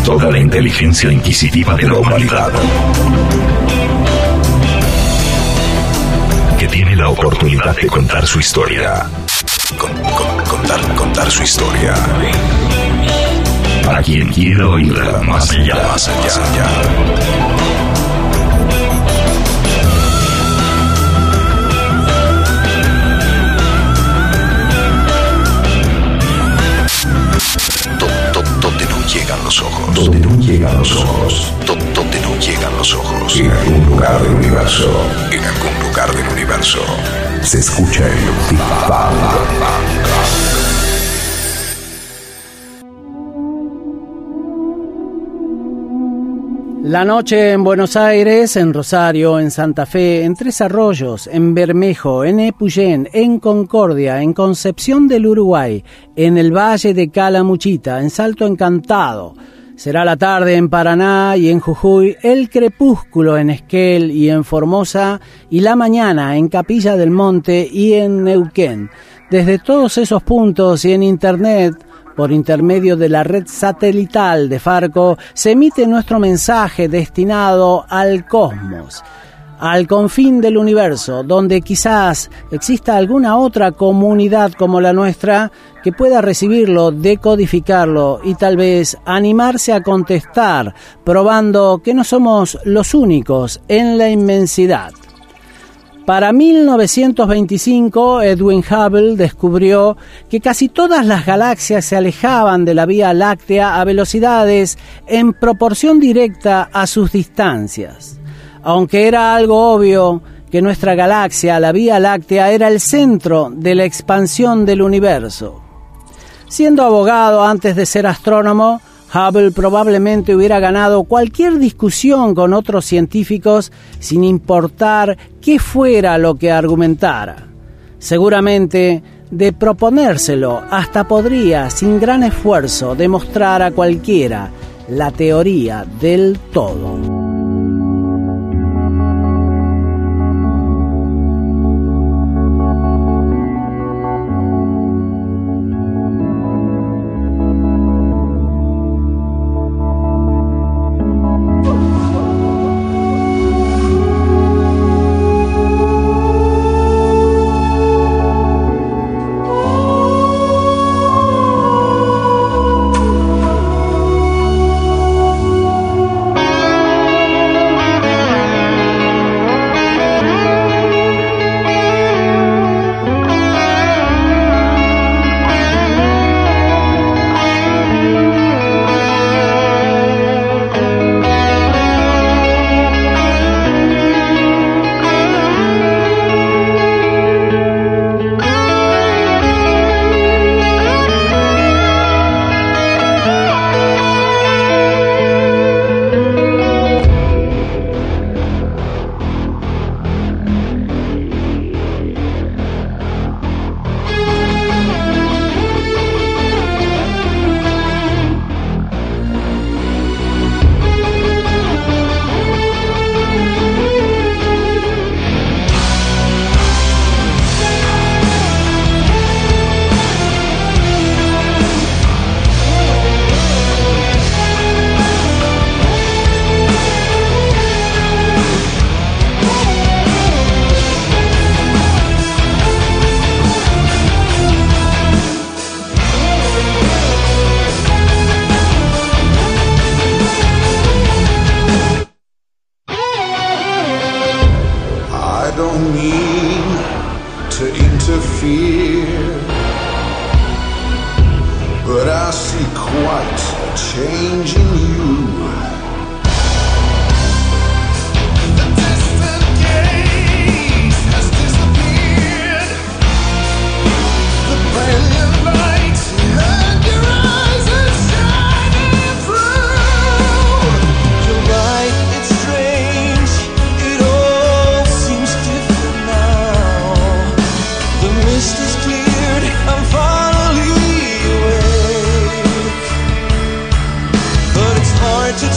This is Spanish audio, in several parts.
Toda la inteligencia inquisitiva de la humanidad, que tiene la oportunidad de contar su historia. Contar su historia. Para quien quiera oírla más allá. Donde no llegan los ojos. Donde no llegan los ojos. Donde no llegan los ojos. En algún lugar del universo. En algún lugar del universo. Se escucha el Big Bang. La noche en Buenos Aires, en Rosario, en Santa Fe, en Tres Arroyos, en Bermejo, en Epuyén, en Concordia, en Concepción del Uruguay, en el Valle de Calamuchita, en Salto Encantado. Será la tarde en Paraná y en Jujuy, el crepúsculo en Esquel y en Formosa, y la mañana en Capilla del Monte y en Neuquén. Desde todos esos puntos y en Internet, por intermedio de la red satelital de Farco, se emite nuestro mensaje destinado al cosmos, al confín del universo, donde quizás exista alguna otra comunidad como la nuestra que pueda recibirlo, decodificarlo y tal vez animarse a contestar, probando que no somos los únicos en la inmensidad. Para 1925, Edwin Hubble descubrió que casi todas las galaxias se alejaban de la Vía Láctea a velocidades en proporción directa a sus distancias. Aunque era algo obvio que nuestra galaxia, la Vía Láctea, era el centro de la expansión del universo. Siendo abogado antes de ser astrónomo, Hubble probablemente hubiera ganado cualquier discusión con otros científicos sin importar qué fuera lo que argumentara. Seguramente, de proponérselo, hasta podría, sin gran esfuerzo, demostrar a cualquiera la teoría del todo. Hard to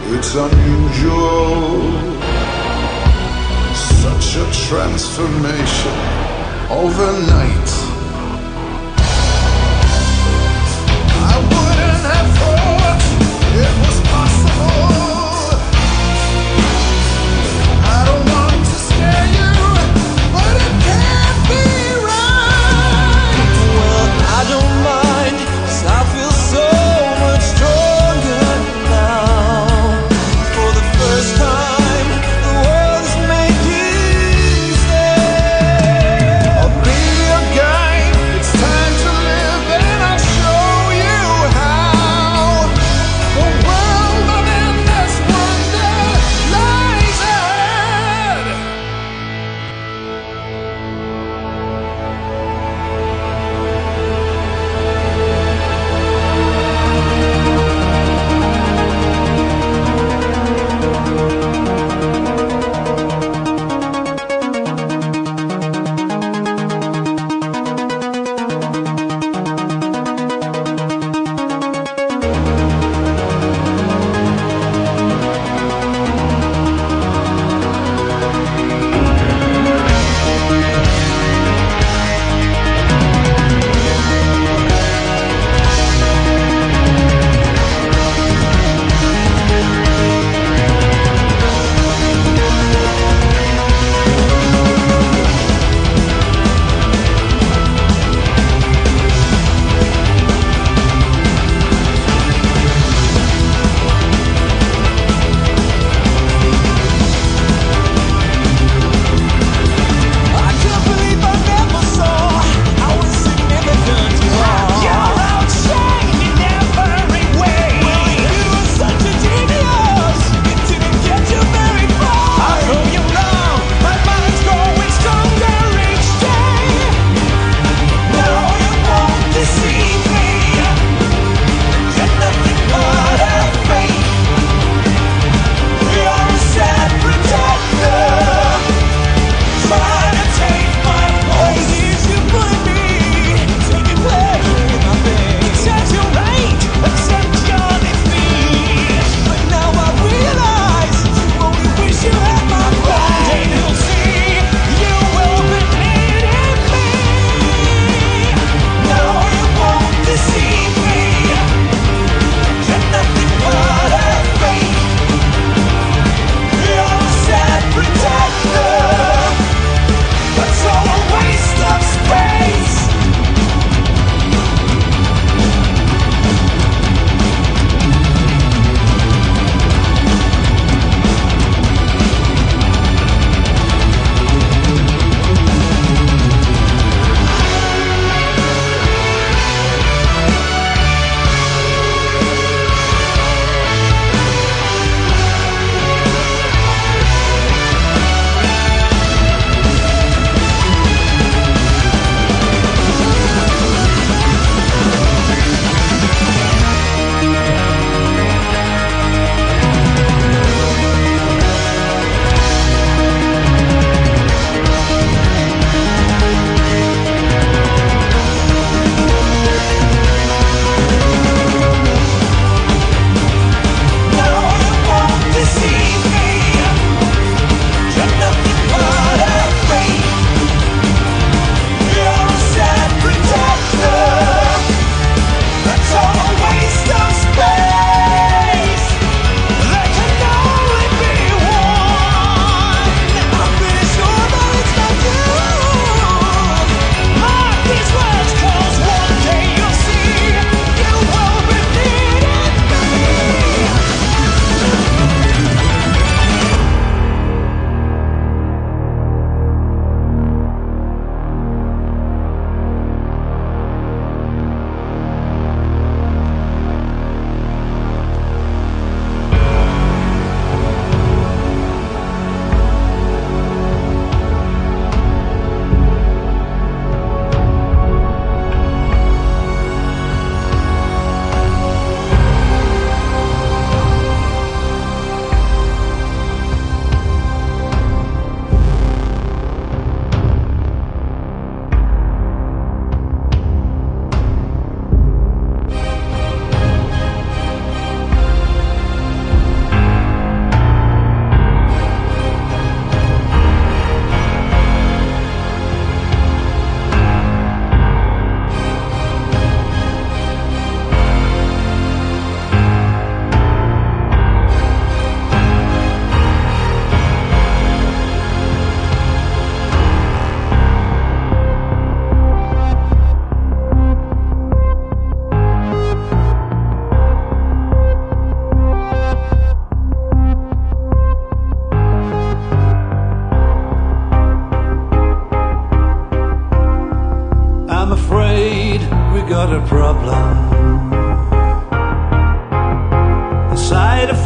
It's unusual, such a transformation overnight. I wouldn't have thought it was possible. I don't want to scare you, but it can't be right. Well, I don't mind, 'cause I feel so much stronger now. For the first time, the world is making sense. I'll be a guy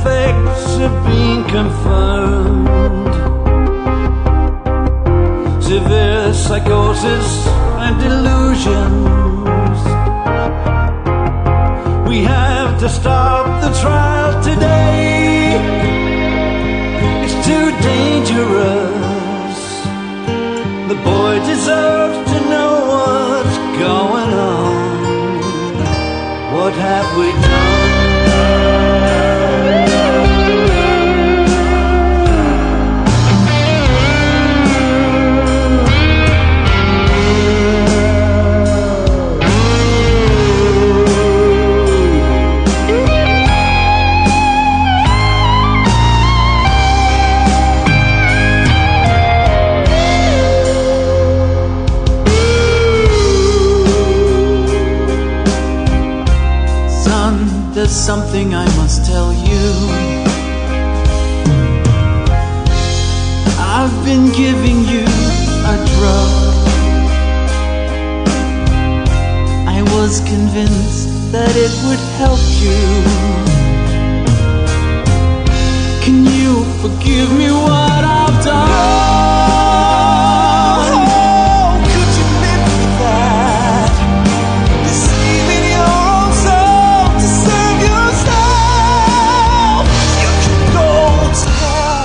effects have been confirmed. Severe psychosis and delusions. We have to stop the trial today. It's too dangerous. The boy deserves to know what's going on. What have we done? There's something I must tell you. I've been giving you a drug. I was convinced that it would help you. Can you forgive me what I've done? Oh, could you live with that? Deceiving your own soul to serve yourself. You can go to hell.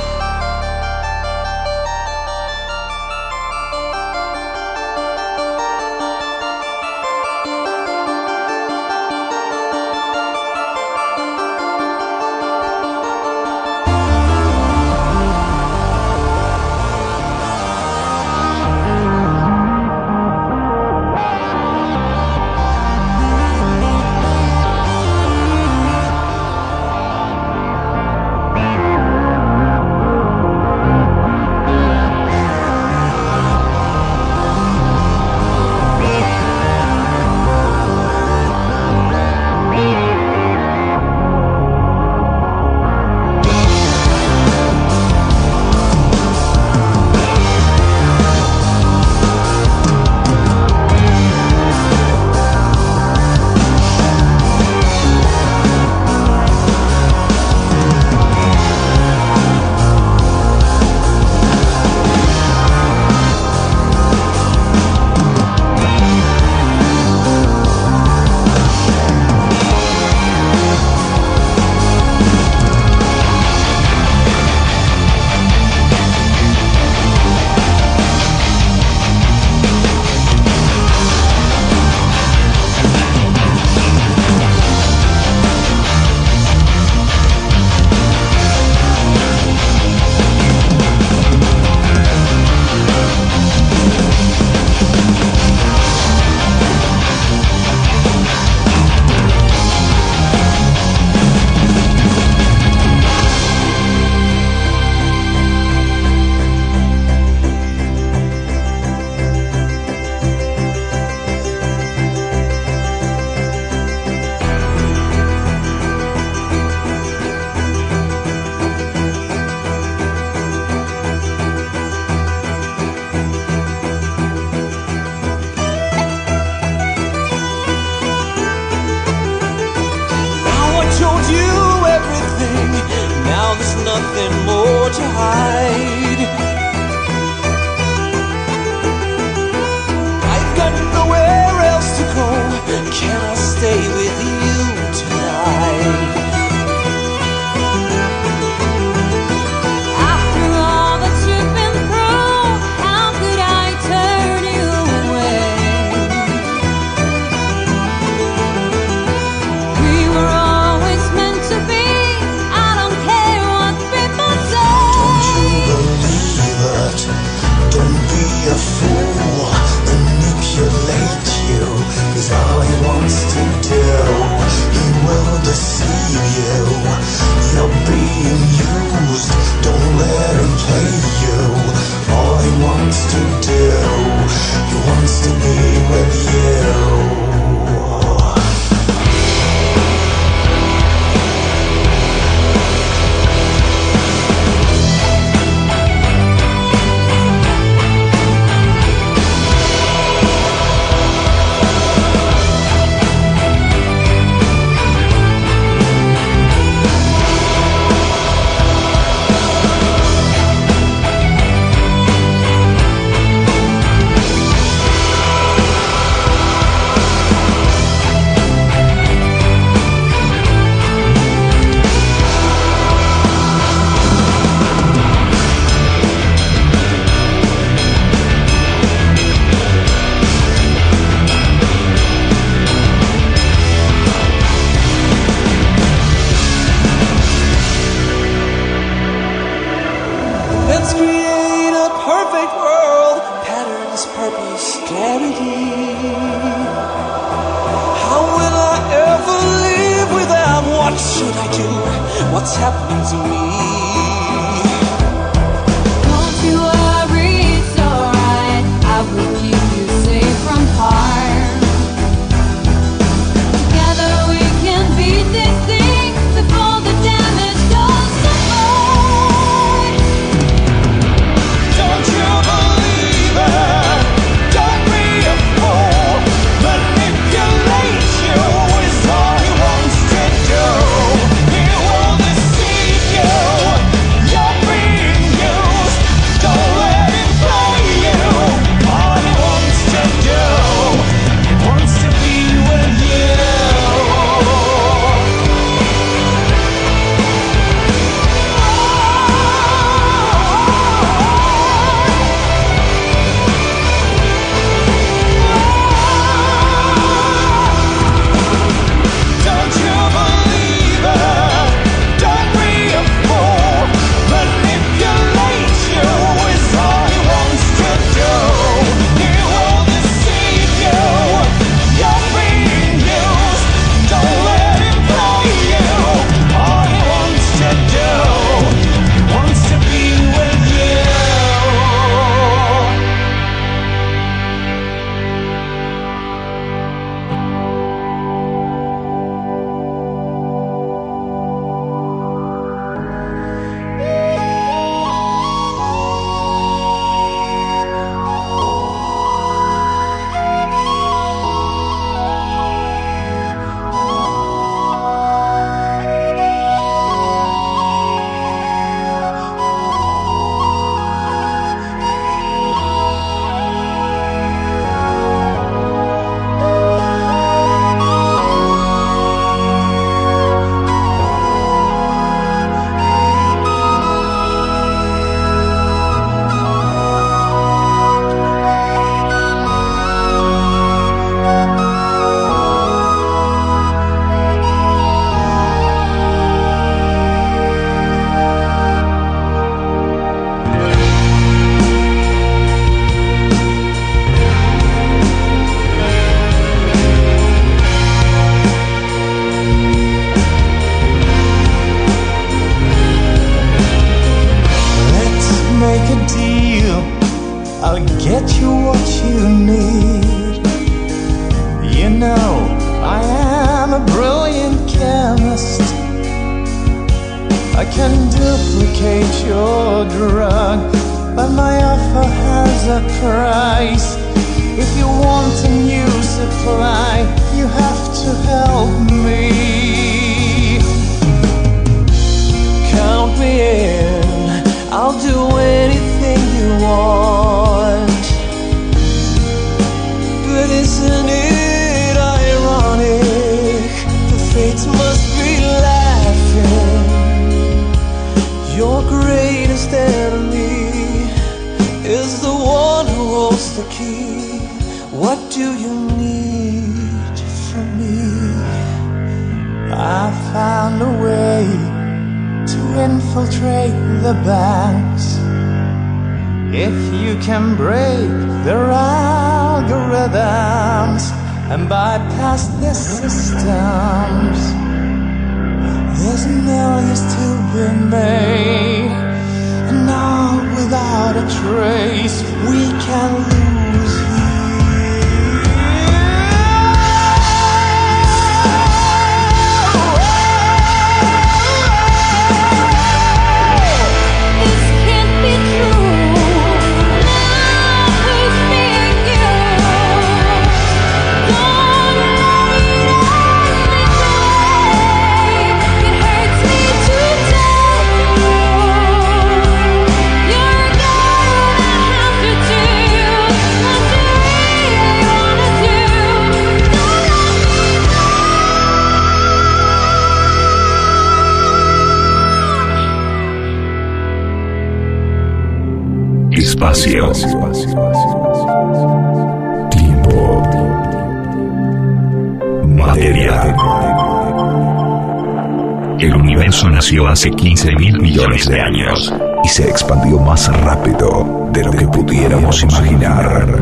Nothing more to hide. I've got nowhere else to go. Can I stay with you tonight? After all that you've been through, how could I turn you away? We were always meant to be. I don't care what people say. must create a perfect world. Patterns, purpose, clarity. How will I ever live without? What should I do? What's happening to me? Don't you worry, it's alright. I will keep you safe from harm. Together we can beat this thing before the damage does so much. Don't you believe it? Don't be a fool. Manipulate you is all he wants to do. He will deceive you. You're being used. Don't let him play you. All he wants to do, he wants to be with you. Don't you believe it? Don't be a fool. Manipulate you is all he wants to do. He will deceive you. You're being used. Don't let him play you. All he wants to do, he wants to be with you. Let's make a deal. I'll get you what you need. You know, I am a brilliant chemist. I can duplicate your drug, but my offer has a price. If you want a new supply, you have to help me. Count me in. I'll do anything you want. But isn't it ironic? The fates must be laughing. Your greatest enemy is the one who holds the key. What do you need from me? I found a way to infiltrate the banks. If you can break their algorithms and bypass their systems, there's millions to be made. And all without a trace, we can lose you. This can't be true. Now who's being used? Don't let it end this way. It hurts me to tell you. You're gonna have to choose what you really wanna do. Don't Espacio. Tiempo. Material. El universo nació hace 15.000 millones de años y se expandió más rápido de lo que pudiéramos imaginar.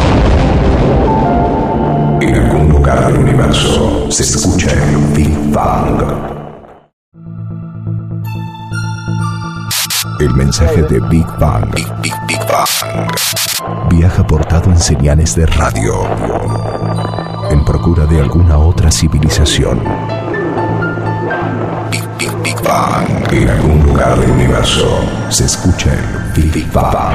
En algún lugar del universo se escucha el Big Bang. El mensaje de Big Bang, Big Bang, viaja portado en señales de radio en procura de alguna otra civilización. Big Bang. En algún lugar del universo se escucha el Big Bang.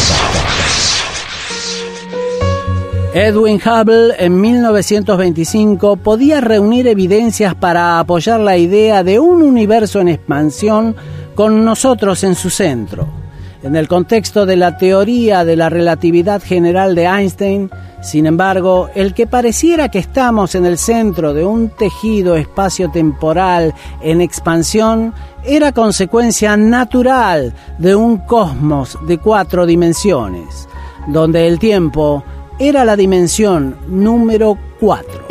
Edwin Hubble en 1925 podía reunir evidencias para apoyar la idea de un universo en expansión con nosotros en su centro. En el contexto de la teoría de la relatividad general de Einstein, sin embargo, el que pareciera que estamos en el centro de un tejido espacio-temporal en expansión era consecuencia natural de un cosmos de 4 dimensiones, donde el tiempo era la dimensión número 4.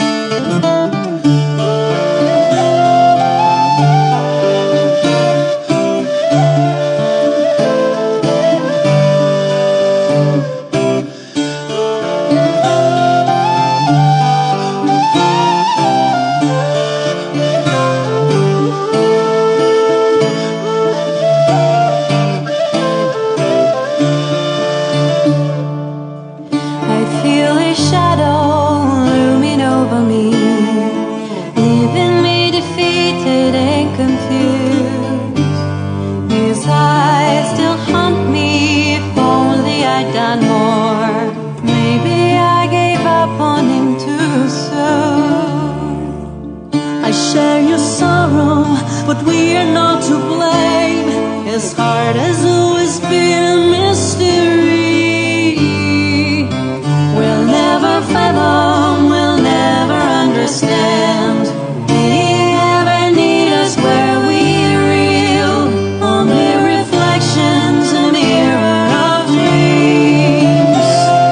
But we are not to blame. His heart has always been a mystery. We'll never fathom, we'll never understand. Did he ever need us where we're real? Only reflections in a mirror of dreams.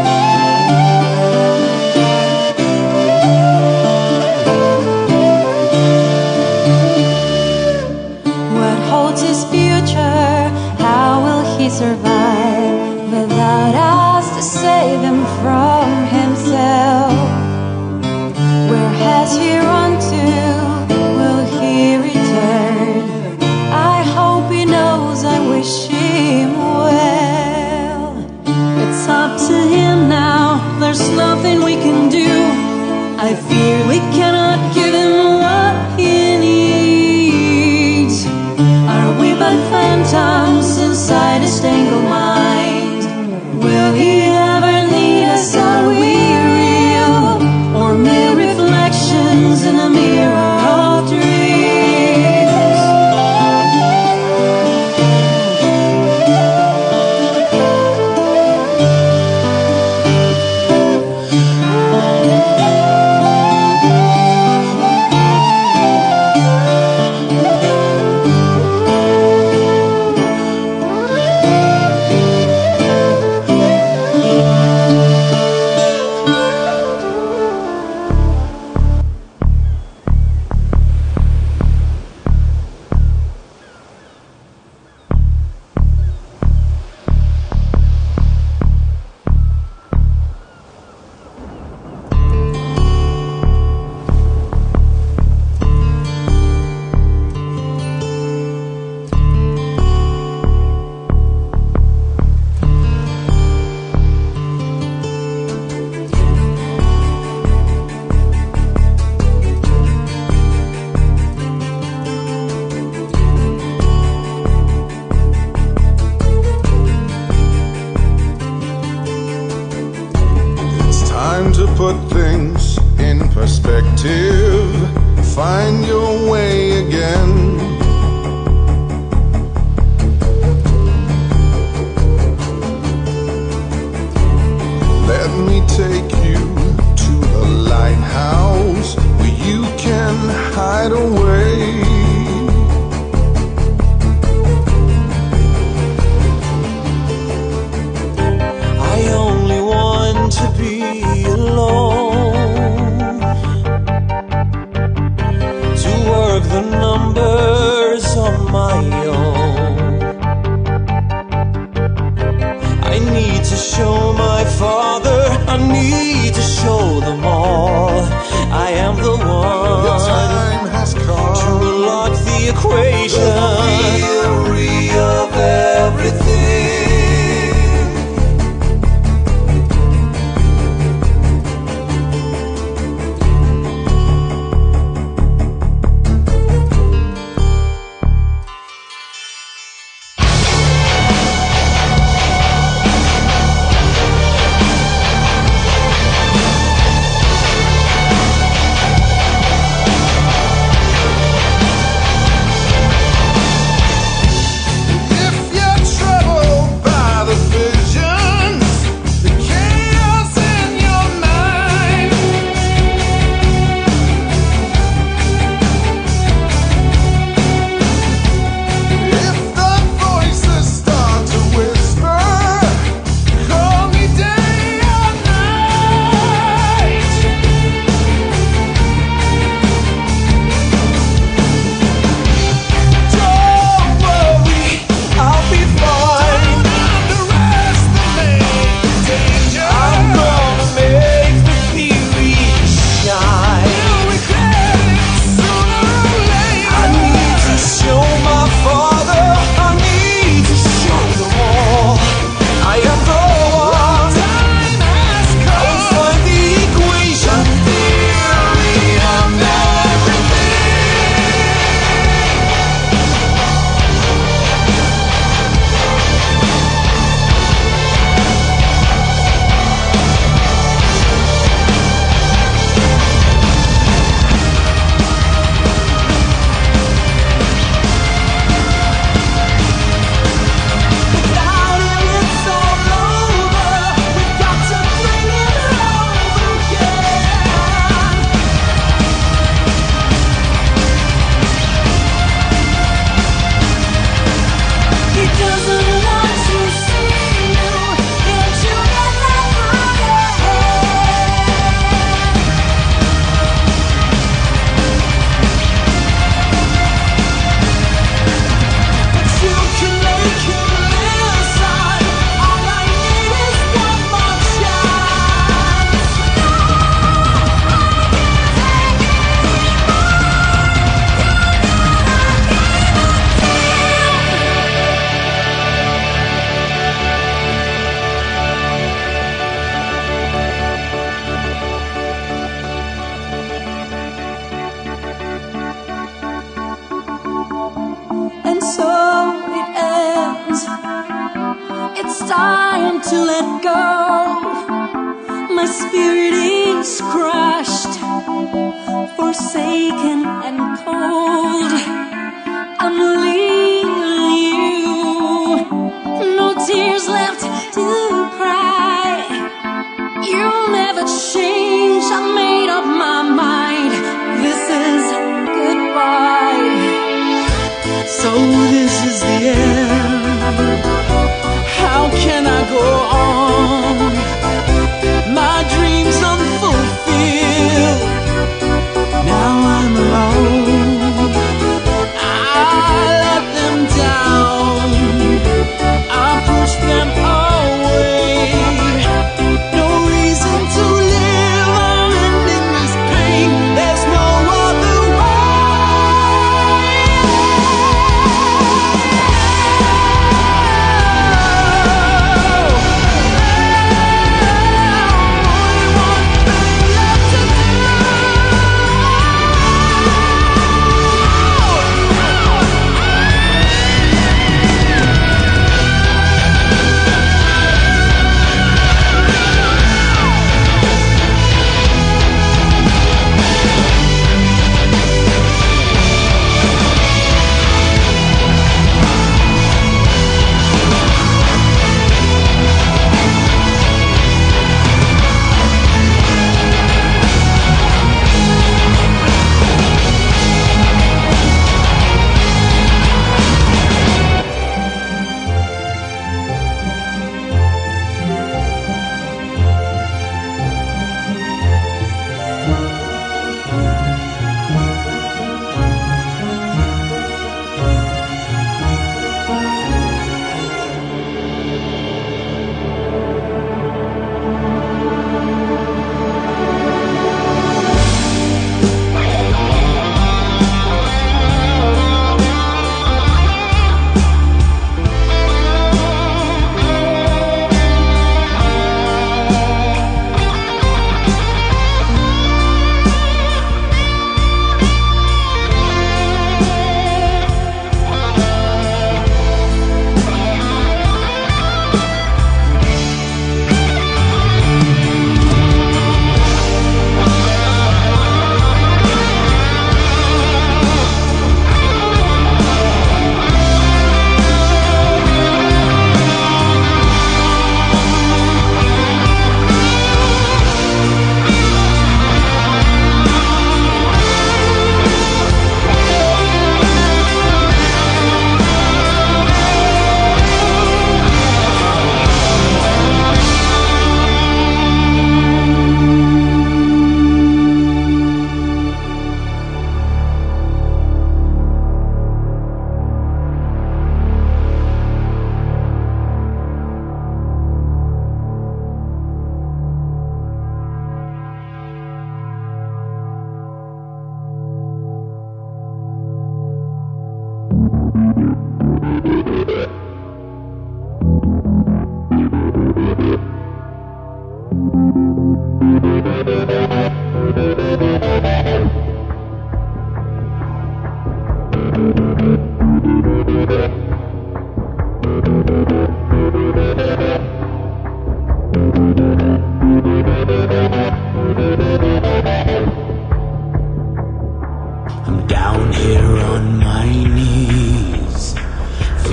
What holds his future? How will he survive without us to save him from himself? Where has he run to? Will he return? I hope he knows. I wish him well. It's up to him now. There's nothing we can do. I fear we cannot give him what he needs. Are we but phantoms inside his tangled mind? Will he ever need us? Are we real? Or mere reflections in a mirror of dreams? father, I need to show them all I am the one. The time has come to unlock the equation, the theory of everything. time to let go. My spirit is crushed, forsaken and cold. I'm leaving you, no tears left to cry. You'll never change, I made up my mind. This is goodbye. So this is the end. How can I go on? My dreams unfulfilled. Now I'm alone. I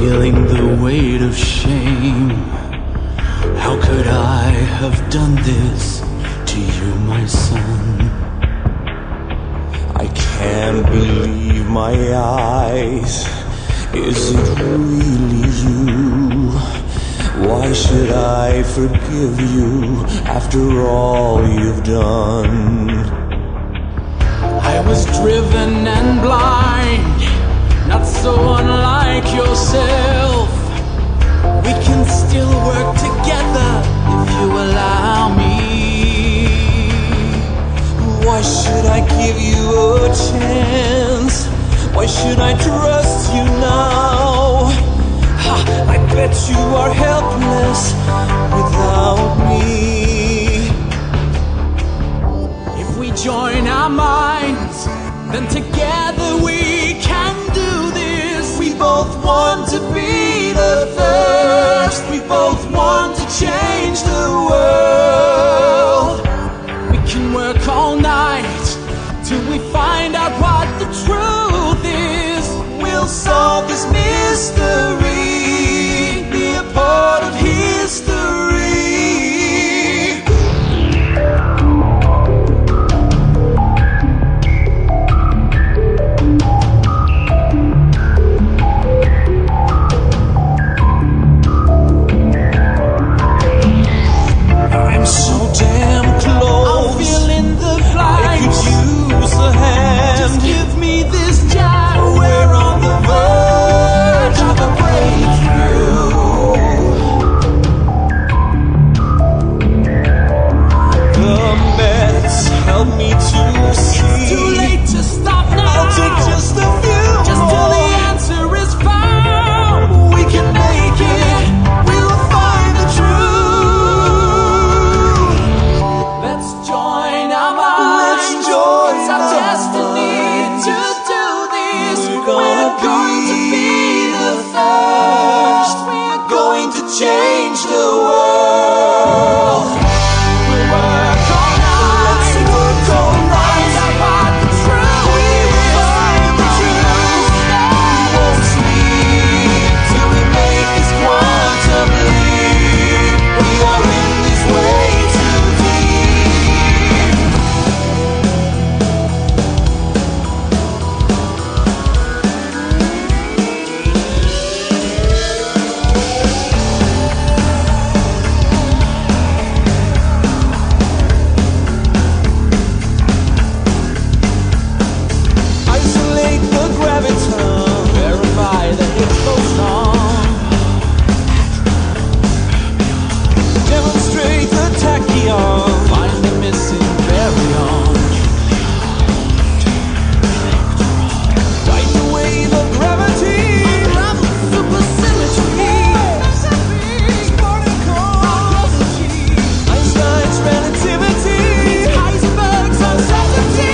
feeling the weight of shame. How could I have done this to you, my son? I can't believe my eyes. Is it really you? Why should I forgive you after all you've done? I was driven and blind, not so unlike yourself. We can still work together if you allow me. Why should I give you a chance? Why should I trust you now? I bet you are helpless without me. If we join our minds, then together we can do this. We both want to be the first. We both want to change the world. We can work all night till we find out what the truth is. We'll solve this mystery, be a part of history. I'm so damn close. I'm feeling the flight. I could use a hand. Just give me this jab. We're on the verge of a breakthrough. The meds help me to see. It's too late to stop now. I'll take just a few. Just till the answer is found. We can make it. We'll find the truth. Let's join our minds. Let's join. It's our destiny to do this. We're going to be the first. We're going to change the world. We'll work all night. Let's work all night. Find out what the truth is. We will find the truth. We won't sleep till we make this quantum leap. We are in this way too deep. Isolate the graviton, verify that it goes on. Demonstrate the tachyon, find the missing baryon. Ride the wave of gravity, unravel supersymmetry. Einstein's relativity, Heisenberg's uncertainty.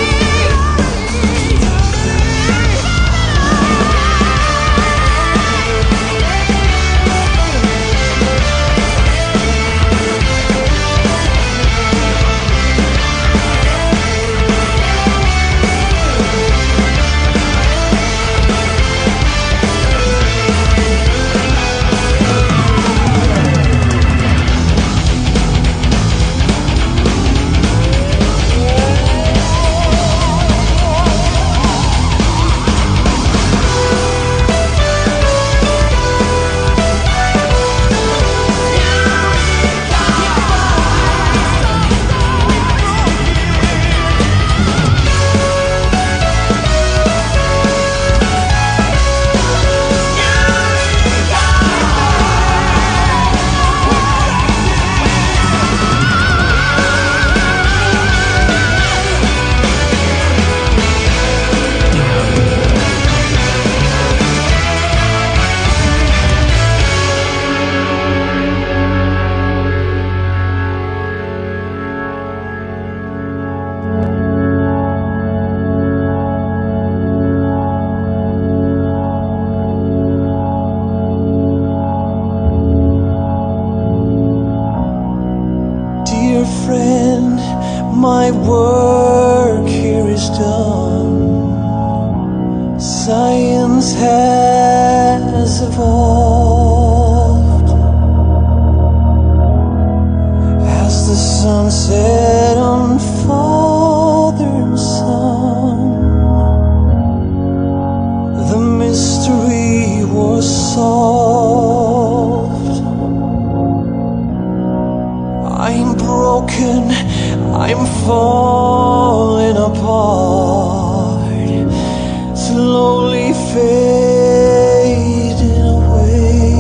Dear friend, my work here is done. Science has evolved. as the sunset on father son. The mystery was solved. I'm broken, I'm falling apart, slowly fading away.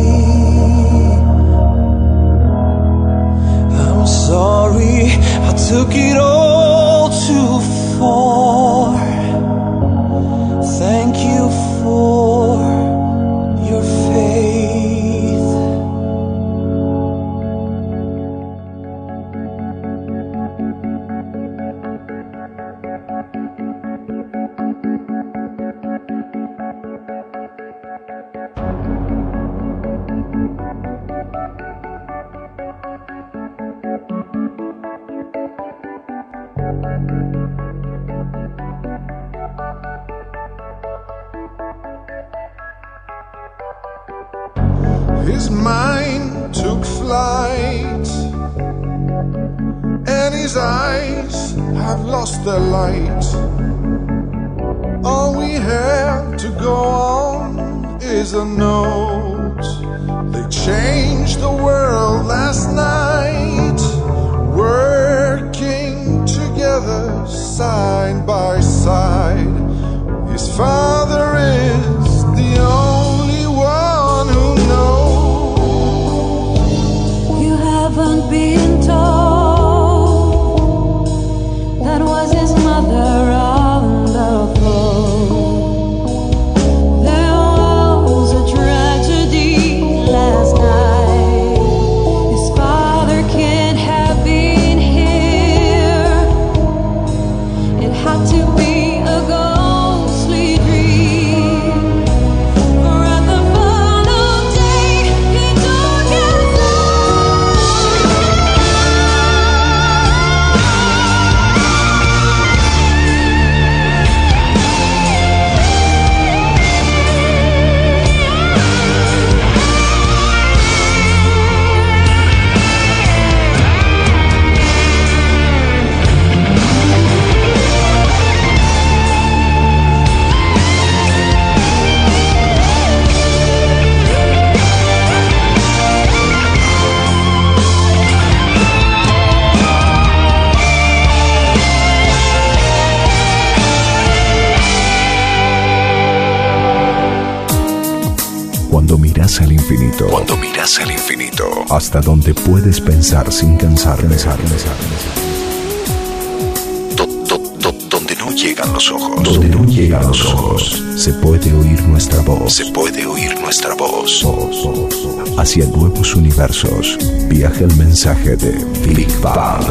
I'm sorry I took it all too far. Thank you for your faith. His mind took flight, and his eyes have lost their light. All we have to go on is a note. They changed the world last night, working together side by side. His father is the only one who knows. You haven't been told that was his mother on the floor. There was a tragedy last night. His father can't have been here. It had to be a ghostly dream. For at the final day, he took his Cuando miras al infinito, hasta donde puedes pensar sin cansar, donde no llegan los ojos, se puede oír nuestra voz, hacia nuevos universos, viaja el mensaje de Big Bang.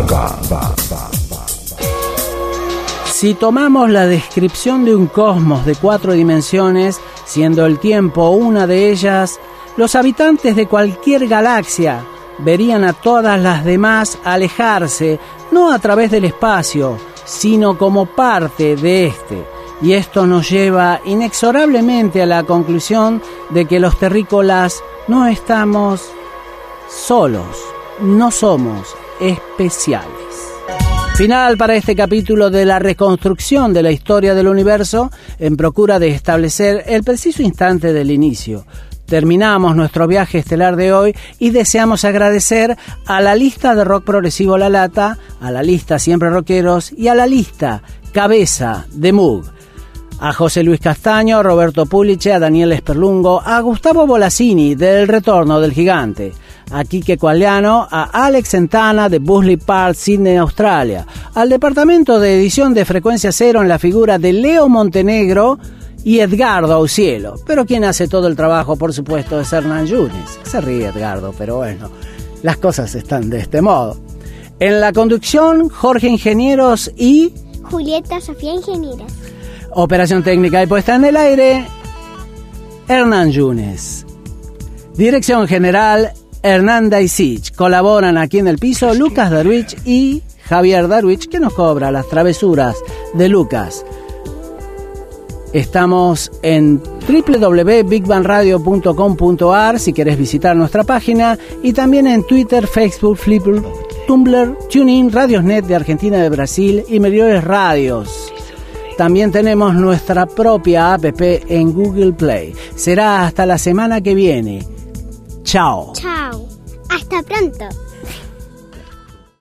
Si tomamos la descripción de un cosmos de 4 dimensiones, siendo el tiempo una de ellas, los habitantes de cualquier galaxia verían a todas las demás alejarse, no a través del espacio, sino como parte de este. Y esto nos lleva inexorablemente a la conclusión de que los terrícolas no estamos solos, no somos especiales. Final para este capítulo de la reconstrucción de la historia del universo en procura de establecer el preciso instante del inicio. Terminamos nuestro viaje estelar de hoy y deseamos agradecer a la lista de rock progresivo La Lata, a la lista Siempre Rockeros y a la lista Cabeza de Moog. A José Luis Castaño, a Roberto Puliche, a Daniel Esperlungo, a Gustavo Bolasini del Retorno del Gigante, a Quique Cualiano, a Alex Santana de Busley Park, Sydney, Australia, al departamento de edición de Frecuencia Cero en la figura de Leo Montenegro y Edgardo Aucielo. Pero quien hace todo el trabajo, por supuesto, es Hernán Yunes. Se ríe Edgardo, pero bueno, las cosas están de este modo. En la conducción, Jorge Ingenieros y Julieta Sofía Ingenieras. Operación técnica y puesta en el aire, Hernán Yunes. Dirección general, Hernán Daisich. Colaboran aquí en el piso Lucas Darwich y Javier Darwich, que nos cobra las travesuras de Lucas. Estamos en www.bigbandradio.com.ar si querés visitar nuestra página, y también en Twitter, Facebook, Flickr, Tumblr, TuneIn, Radiosnet de Argentina, de Brasil y mejores radios. También tenemos nuestra propia app en Google Play. Será hasta la semana que viene. Chao. Chao. Hasta pronto.